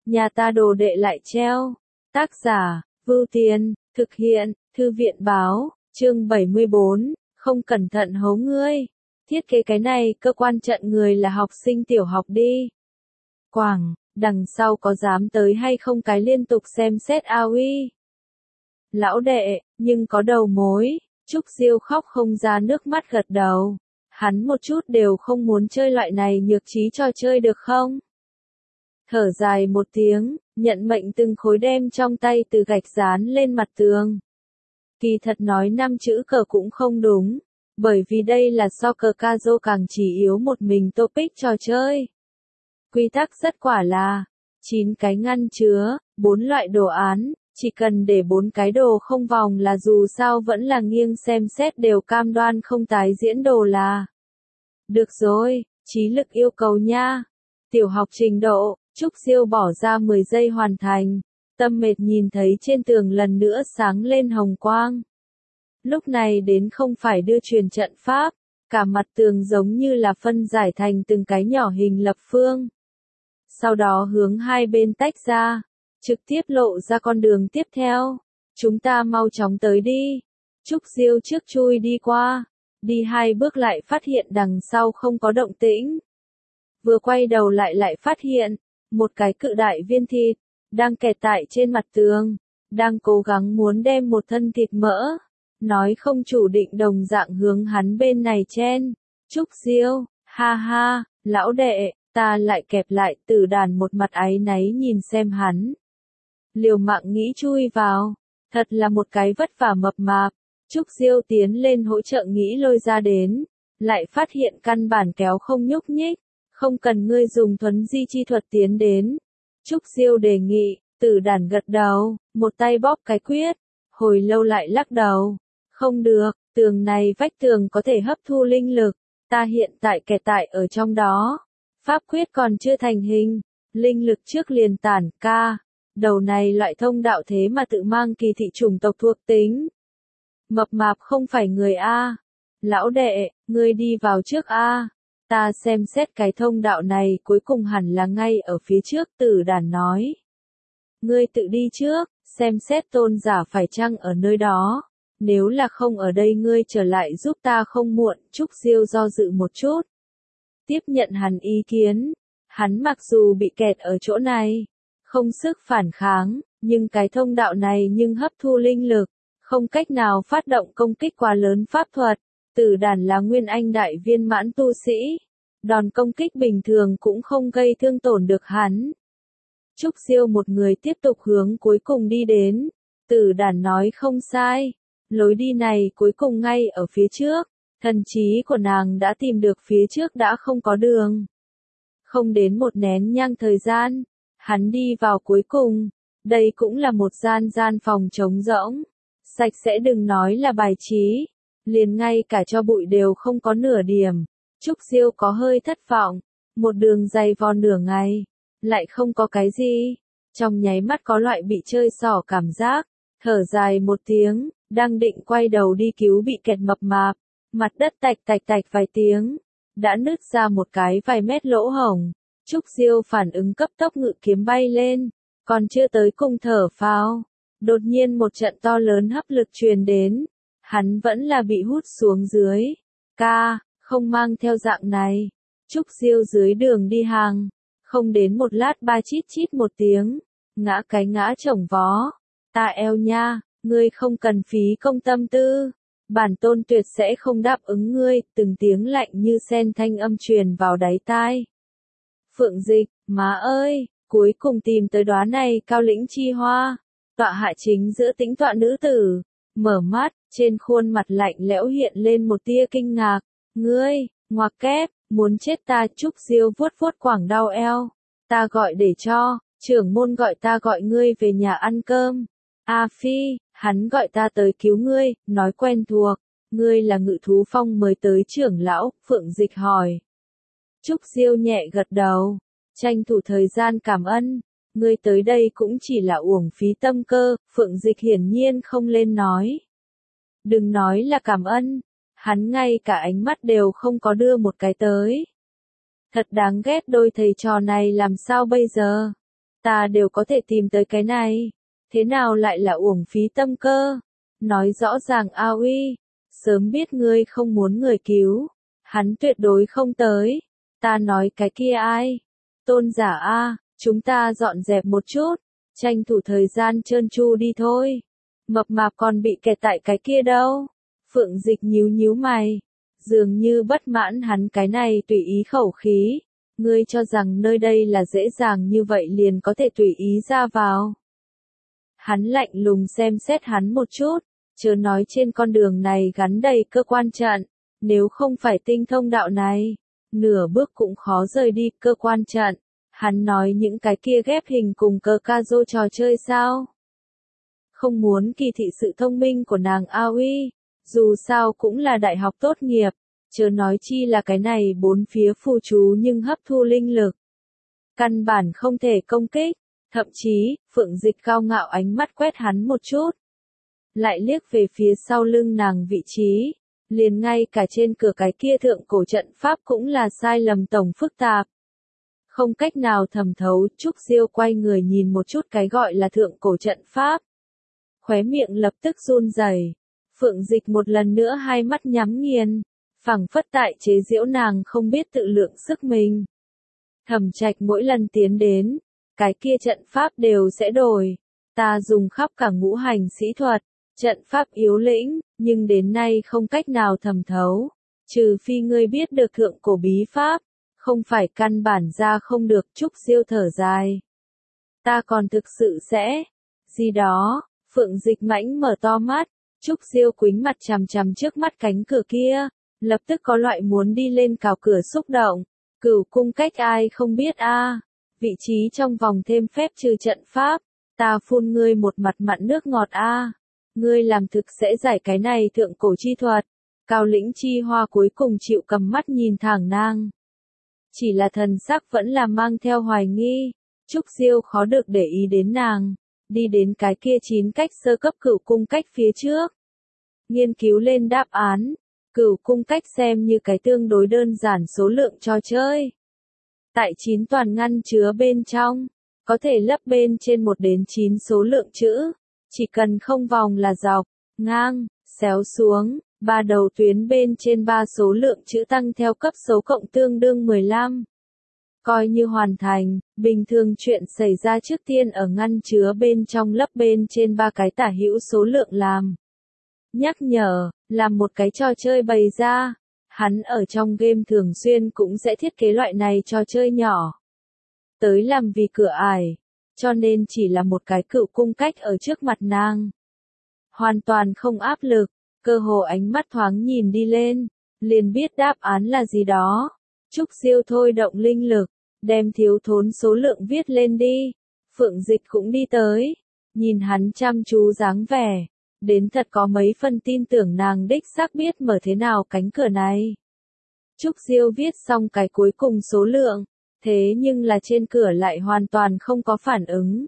nhà ta đồ đệ lại treo. Tác giả, Vưu Tiên, thực hiện, Thư viện Báo, chương 74, không cẩn thận hố ngươi. Thiết kế cái này, cơ quan trận người là học sinh tiểu học đi. Quảng, đằng sau có dám tới hay không cái liên tục xem xét AOI. Lão đệ, nhưng có đầu mối, Trúc Diêu khóc không ra nước mắt gật đầu. Hắn một chút đều không muốn chơi loại này nhược trí trò chơi được không? Thở dài một tiếng, nhận mệnh từng khối đem trong tay từ gạch dán lên mặt tường. Kỳ thật nói 5 chữ cờ cũng không đúng, bởi vì đây là so cờ Kazo càng chỉ yếu một mình topic trò chơi. Quy tắc rất quả là 9 cái ngăn chứa, 4 loại đồ án, chỉ cần để 4 cái đồ không vòng là dù sao vẫn là nghiêng xem xét đều cam đoan không tái diễn đồ là. Được rồi, trí lực yêu cầu nha. Tiểu học trình độ, Trúc Diêu bỏ ra 10 giây hoàn thành. Tâm mệt nhìn thấy trên tường lần nữa sáng lên hồng quang. Lúc này đến không phải đưa truyền trận pháp, cả mặt tường giống như là phân giải thành từng cái nhỏ hình lập phương. Sau đó hướng hai bên tách ra, trực tiếp lộ ra con đường tiếp theo. Chúng ta mau chóng tới đi. Trúc Diêu trước chui đi qua, đi 2 bước lại phát hiện đằng sau không có động tĩnh. Vừa quay đầu lại phát hiện, một cái cự đại viên thịt, đang kẹt tại trên mặt tường, đang cố gắng muốn đem một thân thịt mỡ, nói không chủ định đồng dạng hướng hắn bên này chen. Trúc Diêu, ha ha, lão đệ, ta lại kẹp lại. Tử Đàn một mặt áy náy nhìn xem hắn. Liều mạng nghĩ chui vào, thật là một cái vất vả mập mạp. Trúc Diêu tiến lên hỗ trợ nghĩ lôi ra đến, lại phát hiện căn bản kéo không nhúc nhích, không cần ngươi dùng thuấn di chi thuật tiến đến. Trúc Diêu đề nghị, Tử Đàn gật đầu, một tay bóp cái quyết, hồi lâu lại lắc đầu. Không được, tường này vách tường có thể hấp thu linh lực, ta hiện tại kẹt tại ở trong đó. Pháp quyết còn chưa thành hình, linh lực trước liền tản ca. Đầu này loại thông đạo thế mà tự mang kỳ thị chủng tộc thuộc tính. Mập mạp không phải người A. Lão đệ, ngươi đi vào trước A. Ta xem xét cái thông đạo này cuối cùng hẳn là ngay ở phía trước. Tử Đàn nói. Ngươi tự đi trước, xem xét tôn giả phải chăng ở nơi đó. Nếu là không ở đây ngươi trở lại giúp ta không muộn. Trúc Diêu do dự một chút. Tiếp nhận hắn ý kiến. Hắn mặc dù bị kẹt ở chỗ này, không sức phản kháng, nhưng cái thông đạo này nhưng hấp thu linh lực, không cách nào phát động công kích quá lớn pháp thuật. Tử Đàn là nguyên anh đại viên mãn tu sĩ, đòn công kích bình thường cũng không gây thương tổn được hắn. Trúc Diêu một người tiếp tục hướng cuối cùng đi đến. Tử Đàn nói không sai, lối đi này cuối cùng ngay ở phía trước. Thần trí của nàng đã tìm được phía trước đã không có đường. Không đến một nén nhang thời gian, hắn đi vào cuối cùng. Đây cũng là một gian phòng trống rỗng. Sạch sẽ đừng nói là bài trí, liền ngay cả cho bụi đều không có nửa điểm. Trúc Diêu có hơi thất vọng, một đường dày vò nửa ngày, lại không có cái gì. Trong nháy mắt có loại bị chơi xỏ cảm giác, thở dài một tiếng, đang định quay đầu đi cứu bị kẹt mập mạp. Mặt đất tạch vài tiếng, đã nứt ra một cái vài mét lỗ hổng. Trúc Diêu phản ứng cấp tốc ngự kiếm bay lên, còn chưa tới cùng thở phào. Đột nhiên một trận to lớn hấp lực truyền đến, hắn vẫn là bị hút xuống dưới. Không mang theo dạng này. Trúc Diêu dưới đường đi hàng, không đến một lát ba chít chít một tiếng, ngã chồng vó. Ta eo nha, ngươi không cần phí công tâm tư. Bản tôn tuyệt sẽ không đáp ứng ngươi. Từng tiếng lạnh như sen thanh âm truyền vào đáy tai. Phượng Dịch, má ơi, cuối cùng tìm tới đóa này cao lĩnh chi hoa. Tọa hạ chính giữa tĩnh tọa nữ tử, mở mắt, trên khuôn mặt lạnh lẽo hiện lên một tia kinh ngạc. Ngươi, ngoặc kép, muốn chết ta. Trúc Diêu vuốt quảng đau eo. Ta gọi để cho, trưởng môn gọi ta gọi ngươi về nhà ăn cơm. A Phi, hắn gọi ta tới cứu ngươi, nói quen thuộc. Ngươi là Ngự Thú Phong mới tới trưởng lão. Phượng Dịch hỏi. Trúc Diêu nhẹ gật đầu, tranh thủ thời gian cảm ơn. Ngươi tới đây cũng chỉ là uổng phí tâm cơ. Phượng Dịch hiển nhiên không lên nói. Đừng nói là cảm ơn, hắn ngay cả ánh mắt đều không có đưa một cái tới. Thật đáng ghét, đôi thầy trò này làm sao bây giờ? ta đều có thể tìm tới cái này. Thế nào lại là uổng phí tâm cơ? Nói rõ ràng A Uy, sớm biết ngươi không muốn người cứu, hắn tuyệt đối không tới. Ta nói cái kia ai? Tôn giả A, chúng ta dọn dẹp một chút, tranh thủ thời gian trơn tru đi thôi. Mập mạp còn bị kẹt tại cái kia đâu? Phượng Dịch nhíu nhíu mày, dường như bất mãn hắn cái này tùy ý khẩu khí. Ngươi cho rằng nơi đây là dễ dàng như vậy liền có thể tùy ý ra vào. Hắn lạnh lùng xem xét hắn một chút, chớ nói trên con đường này gắn đầy cơ quan trận, nếu không phải tinh thông đạo này, nửa bước cũng khó rời đi cơ quan trận. Hắn nói những cái kia ghép hình cùng cờ ca rô trò chơi sao? Không muốn kỳ thị sự thông minh của nàng A Uy, dù sao cũng là đại học tốt nghiệp, chớ nói chi là cái này bốn phía phù chú nhưng hấp thu linh lực. Căn bản không thể công kích, thậm chí, Phượng Dịch cao ngạo ánh mắt quét hắn một chút. Lại liếc về phía sau lưng nàng vị trí, liền ngay cả trên cửa cái kia thượng cổ trận pháp cũng là sai lầm tổng phức tạp. Không cách nào thẩm thấu, Trúc Diêu quay người nhìn một chút cái gọi là thượng cổ trận pháp. Khóe miệng lập tức run rẩy. Phượng Dịch một lần nữa hai mắt nhắm nghiền, phảng phất tại chế giễu nàng không biết tự lượng sức mình. Thẩm Trạch mỗi lần tiến đến, cái kia trận pháp đều sẽ đổi. Ta dùng khắp cả ngũ hành sĩ thuật, trận pháp yếu lĩnh, nhưng đến nay không cách nào thẩm thấu. Trừ phi ngươi biết được thượng cổ bí pháp, không phải căn bản ra không được. Trúc Diêu thở dài. Ta còn thực sự sẽ, gì đó, Phượng Dịch mãnh mở to mắt, Trúc Diêu quính mặt chằm chằm trước mắt cánh cửa kia, lập tức có loại muốn đi lên cào cửa xúc động. Cửu cung cách ai không biết a? Vị trí trong vòng thêm phép trừ trận pháp, ta phun ngươi một mặt mặn nước ngọt a. Ngươi làm thực sẽ giải cái này thượng cổ chi thuật. Cao Lĩnh Chi Hoa cuối cùng chịu cầm mắt nhìn thẳng nàng. Chỉ là thần sắc vẫn là mang theo hoài nghi. Trúc Diêu khó được để ý đến nàng, đi đến cái kia 9 cách sơ cấp cửu cung cách phía trước. Nghiên cứu lên đáp án, cửu cung cách xem như cái tương đối đơn giản số lượng trò chơi. Tại 9 toàn ngăn chứa bên trong, có thể lấp bên trên 1 đến 9 số lượng chữ, chỉ cần không vòng là dọc, ngang, xéo xuống, 3 đầu tuyến bên trên 3 số lượng chữ tăng theo cấp số cộng tương đương 15. Coi như hoàn thành, bình thường chuyện xảy ra trước tiên ở ngăn chứa bên trong lấp bên trên 3 cái tả hữu số lượng làm. Nhắc nhở, làm một cái trò chơi bày ra, hắn ở trong game thường xuyên cũng sẽ thiết kế loại này trò chơi nhỏ. Tới làm vì cửa ải, cho nên chỉ là một cái cửu cung cách ở trước mặt nàng. Hoàn toàn không áp lực, cơ hồ ánh mắt thoáng nhìn đi lên, liền biết đáp án là gì đó. Trúc Diêu thôi động linh lực, đem thiếu thốn số lượng viết lên đi. Phượng Dịch cũng đi tới, nhìn hắn chăm chú dáng vẻ, đến thật có mấy phần tin tưởng nàng đích xác biết mở thế nào cánh cửa này. Trúc Diêu viết xong cái cuối cùng số lượng, thế nhưng là trên cửa lại hoàn toàn không có phản ứng.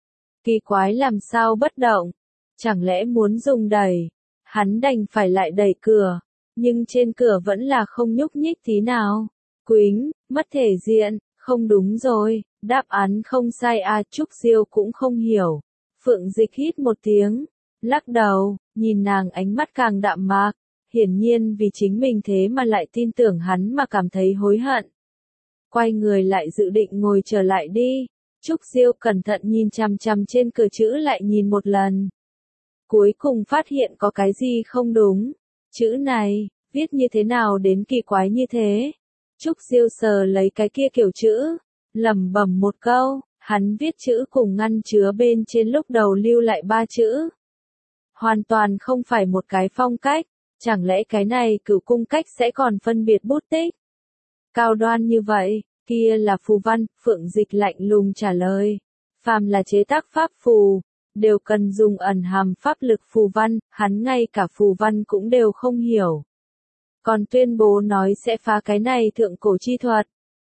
Kỳ quái làm sao bất động, chẳng lẽ muốn dùng đẩy, hắn đành phải lại đẩy cửa, nhưng trên cửa vẫn là không nhúc nhích tí nào. Quýnh, mất thể diện, không đúng rồi, đáp án không sai à. Trúc Diêu cũng không hiểu. Phượng Dịch hít một tiếng, lắc đầu, nhìn nàng ánh mắt càng đạm mạc, hiển nhiên vì chính mình thế mà lại tin tưởng hắn mà cảm thấy hối hận. Quay người lại dự định ngồi trở lại đi. Trúc Diêu cẩn thận nhìn chằm chằm trên cửa chữ lại nhìn một lần. Cuối cùng phát hiện có cái gì không đúng. Chữ này, viết như thế nào đến kỳ quái như thế? Trúc Diêu sờ lấy cái kia kiểu chữ, lẩm bẩm một câu, hắn viết chữ cùng ngăn chứa bên trên lúc đầu lưu lại 3 chữ. Hoàn toàn không phải một cái phong cách, chẳng lẽ cái này cửu cung cách sẽ còn phân biệt bút tích? Cao đoan như vậy, kia là phù văn. Phượng Dịch lạnh lùng trả lời. Phàm là chế tác pháp phù, đều cần dùng ẩn hàm pháp lực phù văn, hắn ngay cả phù văn cũng đều không hiểu. Còn tuyên bố nói sẽ phá cái này thượng cổ chi thuật.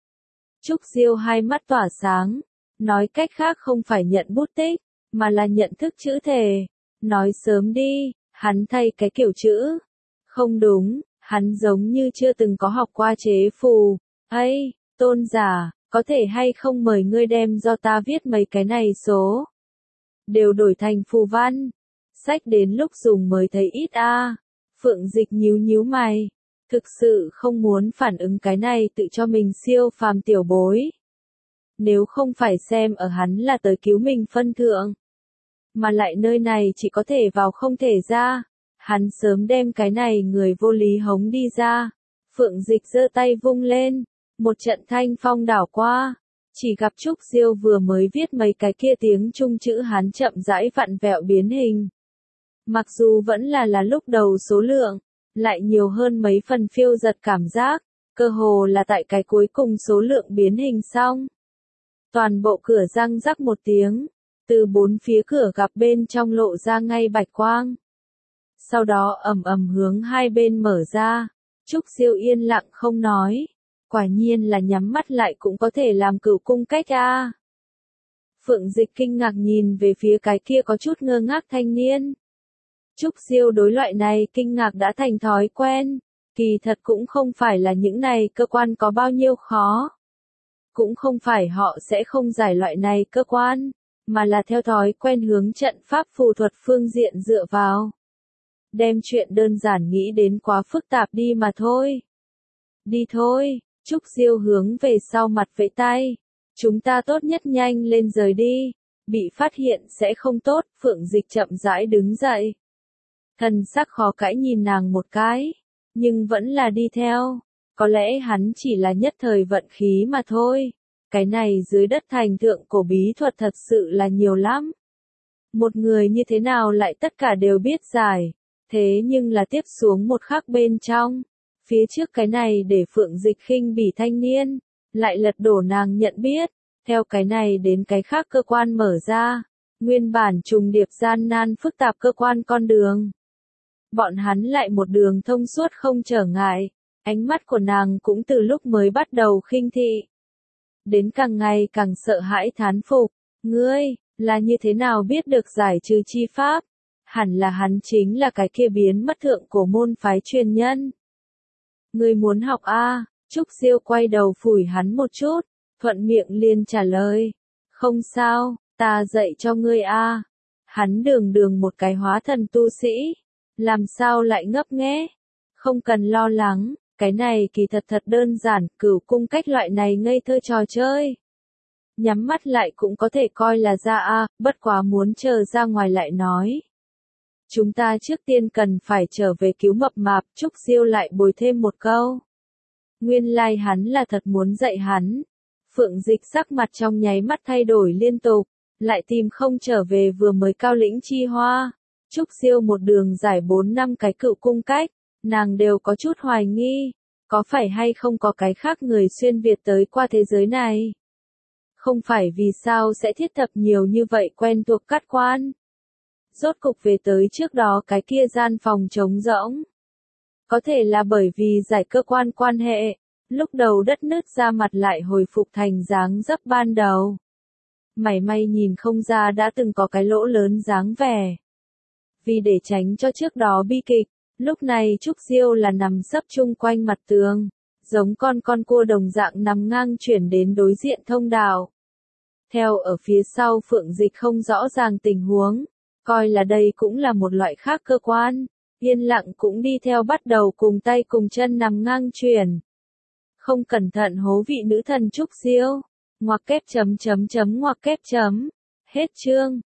Trúc Diêu hai mắt tỏa sáng, nói cách khác không phải nhận bút tích, mà là nhận thức chữ thể. Nói sớm đi, hắn thay cái kiểu chữ. Không đúng, hắn giống như chưa từng có học qua chế phù. Tôn giả, có thể hay không mời ngươi đem do ta viết mấy cái này số. Đều đổi thành phù văn. Sách đến lúc dùng mới thấy ít a. Phượng Dịch nhíu nhíu mày. Thực sự không muốn phản ứng cái này tự cho mình siêu phàm tiểu bối. Nếu không phải xem ở hắn là tới cứu mình phân thượng. Mà lại nơi này chỉ có thể vào không thể ra. Hắn sớm đem cái này người vô lý hống đi ra. Phượng Dịch giơ tay vung lên. Một trận thanh phong đảo qua. Chỉ gặp Trúc Diêu vừa mới viết mấy cái kia tiếng Trung chữ Hán chậm rãi vặn vẹo biến hình. Mặc dù vẫn là lúc đầu số lượng, lại nhiều hơn mấy phần phiêu giật cảm giác, cơ hồ là tại cái cuối cùng số lượng biến hình xong. Toàn bộ cửa răng rắc một tiếng, từ bốn phía cửa gặp bên trong lộ ra ngay bạch quang. Sau đó ầm ầm hướng hai bên mở ra, Trúc Diêu yên lặng không nói. Quả nhiên là nhắm mắt lại cũng có thể làm cửu cung cách a. Phượng Dịch kinh ngạc nhìn về phía cái kia có chút ngơ ngác thanh niên. Trúc Diêu đối loại này kinh ngạc đã thành thói quen, kỳ thật cũng không phải là những này cơ quan có bao nhiêu khó. Cũng không phải họ sẽ không giải loại này cơ quan, mà là theo thói quen hướng trận pháp phù thuật phương diện dựa vào. Đem chuyện đơn giản nghĩ đến quá phức tạp đi mà thôi. Đi thôi. Trúc Diêu hướng về sau mặt vẫy tay. Chúng ta tốt nhất nhanh lên rời đi. Bị phát hiện sẽ không tốt. Phượng Dịch chậm rãi đứng dậy. Thần sắc khó cãi nhìn nàng một cái. Nhưng vẫn là đi theo. Có lẽ hắn chỉ là nhất thời vận khí mà thôi. Cái này dưới đất thành thượng cổ bí thuật thật sự là nhiều lắm. Một người như thế nào lại tất cả đều biết giải. Thế nhưng là tiếp xuống một khắc bên trong. Phía trước cái này để Phượng Dịch khinh bỉ thanh niên, lại lật đổ nàng nhận biết, theo cái này đến cái khác cơ quan mở ra, nguyên bản trùng điệp gian nan phức tạp cơ quan con đường. Bọn hắn lại một đường thông suốt không trở ngại, ánh mắt của nàng cũng từ lúc mới bắt đầu khinh thị. Đến càng ngày càng sợ hãi thán phục, ngươi, là như thế nào biết được giải trừ chi pháp? Hẳn là hắn chính là cái kia biến mất thượng cổ môn phái truyền nhân. Ngươi muốn học a? Trúc Diêu quay đầu phủi hắn một chút, thuận miệng liền trả lời. Không sao, ta dạy cho ngươi a. Hắn đường một cái hóa thần tu sĩ. Làm sao lại ngấp nghé? Không cần lo lắng, cái này kỳ thật đơn giản, cửu cung cách loại này ngây thơ trò chơi. Nhắm mắt lại cũng có thể coi là ra a, bất quá muốn chờ ra ngoài lại nói. Chúng ta trước tiên cần phải trở về cứu mập mạp, Trúc Diêu lại bồi thêm một câu. Nguyên lai hắn là thật muốn dạy hắn. Phượng Dịch sắc mặt trong nháy mắt thay đổi liên tục, lại tìm không trở về vừa mới cao lĩnh chi hoa. Trúc Diêu một đường giải 4 năm cái cựu cung cách, nàng đều có chút hoài nghi, có phải hay không có cái khác người xuyên Việt tới qua thế giới này. Không phải vì sao sẽ thiết lập nhiều như vậy quen thuộc cát quan. Rốt cục về tới trước đó cái kia gian phòng trống rỗng. Có thể là bởi vì giải cơ quan quan hệ, lúc đầu đất nứt ra mặt lại hồi phục thành dáng dấp ban đầu. Mảy may nhìn không ra đã từng có cái lỗ lớn dáng vẻ. Vì để tránh cho trước đó bi kịch, lúc này Trúc Diêu là nằm sấp chung quanh mặt tường, giống con cua đồng dạng nằm ngang chuyển đến đối diện thông đạo. Theo ở phía sau Phượng Dịch không rõ ràng tình huống. Coi là đây cũng là một loại khác cơ quan, yên lặng cũng đi theo bắt đầu cùng tay cùng chân nằm ngang chuyển. Không cẩn thận hố vị nữ thần Trúc Diêu, ngoặc kép chấm. Hết chương.